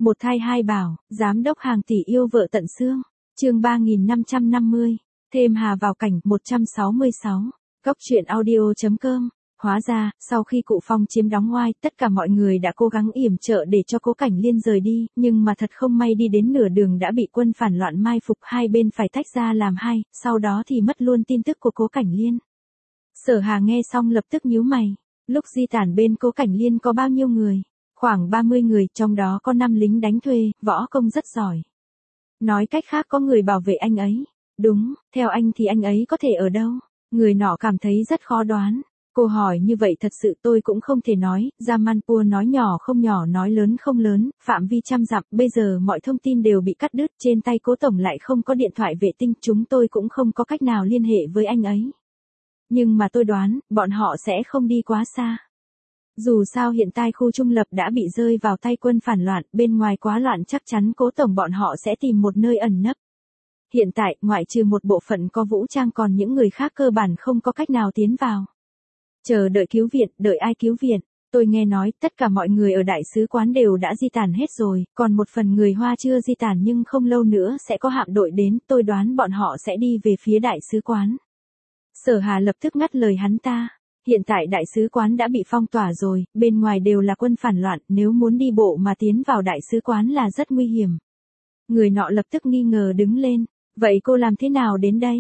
Một thai hai bảo, giám đốc hàng tỷ yêu vợ tận xương. Chương 3550, thêm Hà vào cảnh 166. Góc truyện audio.com. Hóa ra, sau khi cụ Phong chiếm đóng oai, tất cả mọi người đã cố gắng yểm trợ để cho Cố Cảnh Liên rời đi, nhưng mà thật không may đi đến nửa đường đã bị quân phản loạn mai phục, hai bên phải tách ra làm hai, sau đó thì mất luôn tin tức của Cố Cảnh Liên. Sở Hà nghe xong lập tức nhíu mày. Lúc di tản bên Cố Cảnh Liên có bao nhiêu người? Khoảng 30 người, trong đó có 5 lính đánh thuê, võ công rất giỏi. Nói cách khác có người bảo vệ anh ấy. Đúng, theo anh thì anh ấy có thể ở đâu? Người nọ cảm thấy rất khó đoán. Cô hỏi như vậy thật sự tôi cũng không thể nói, Jamanpur nói nhỏ không nhỏ nói lớn không lớn, phạm vi trăm dặm, bây giờ mọi thông tin đều bị cắt đứt, trên tay Cố Tổng lại không có điện thoại vệ tinh, chúng tôi cũng không có cách nào liên hệ với anh ấy. Nhưng mà tôi đoán, bọn họ sẽ không đi quá xa. Dù sao hiện tại khu trung lập đã bị rơi vào tay quân phản loạn, bên ngoài quá loạn chắc chắn Cố Tổng bọn họ sẽ tìm một nơi ẩn nấp. Hiện tại, ngoại trừ một bộ phận có vũ trang còn những người khác cơ bản không có cách nào tiến vào. Chờ đợi cứu viện, đợi ai cứu viện? Tôi nghe nói tất cả mọi người ở đại sứ quán đều đã di tản hết rồi, còn một phần người Hoa chưa di tản nhưng không lâu nữa sẽ có hạm đội đến, tôi đoán bọn họ sẽ đi về phía đại sứ quán. Sở Hà lập tức ngắt lời hắn ta. Hiện tại đại sứ quán đã bị phong tỏa rồi, bên ngoài đều là quân phản loạn, nếu muốn đi bộ mà tiến vào đại sứ quán là rất nguy hiểm. Người nọ lập tức nghi ngờ đứng lên. Vậy cô làm thế nào đến đây?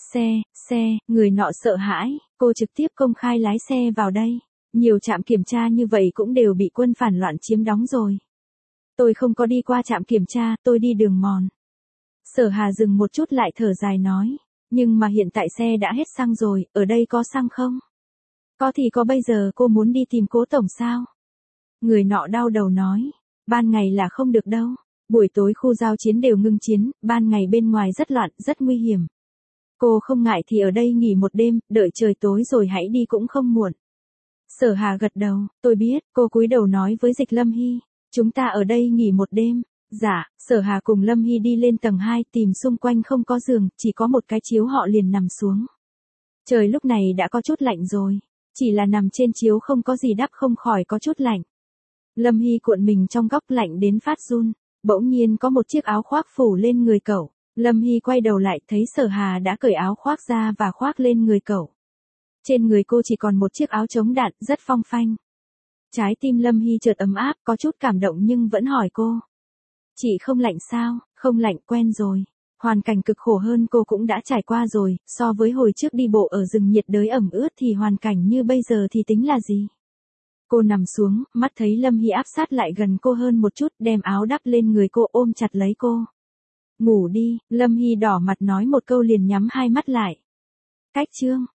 Người nọ sợ hãi, cô trực tiếp công khai lái xe vào đây. Nhiều trạm kiểm tra như vậy cũng đều bị quân phản loạn chiếm đóng rồi. Tôi không có đi qua trạm kiểm tra, tôi đi đường mòn. Sở Hà dừng một chút lại thở dài nói. Nhưng mà hiện tại xe đã hết xăng rồi, ở đây có xăng không? Có thì có, bây giờ cô muốn đi tìm Cố Tổng sao? Người nọ đau đầu nói. Ban ngày là không được đâu. Buổi tối khu giao chiến đều ngưng chiến, ban ngày bên ngoài rất loạn, rất nguy hiểm. Cô không ngại thì ở đây nghỉ một đêm, đợi trời tối rồi hãy đi cũng không muộn. Sở Hà gật đầu, tôi biết, cô cúi đầu nói với Dịch Lâm Hy. Chúng ta ở đây nghỉ một đêm. Dạ, Sở Hà cùng Lâm Hy đi lên tầng 2 tìm xung quanh không có giường, chỉ có một cái chiếu họ liền nằm xuống. Trời lúc này đã có chút lạnh rồi, chỉ là nằm trên chiếu không có gì đắp không khỏi có chút lạnh. Lâm Hy cuộn mình trong góc lạnh đến phát run, bỗng nhiên có một chiếc áo khoác phủ lên người cậu. Lâm Hy quay đầu lại thấy Sở Hà đã cởi áo khoác ra và khoác lên người cậu. Trên người cô chỉ còn một chiếc áo chống đạn rất phong phanh. Trái tim Lâm Hy chợt ấm áp có chút cảm động nhưng vẫn hỏi cô. Chị không lạnh sao? Không lạnh, quen rồi. Hoàn cảnh cực khổ hơn cô cũng đã trải qua rồi, so với hồi trước đi bộ ở rừng nhiệt đới ẩm ướt thì hoàn cảnh như bây giờ thì tính là gì? Cô nằm xuống, mắt thấy Lâm Hy áp sát lại gần cô hơn một chút, đem áo đắp lên người cô ôm chặt lấy cô. Ngủ đi, Lâm Hy đỏ mặt nói một câu liền nhắm hai mắt lại. Cách chương.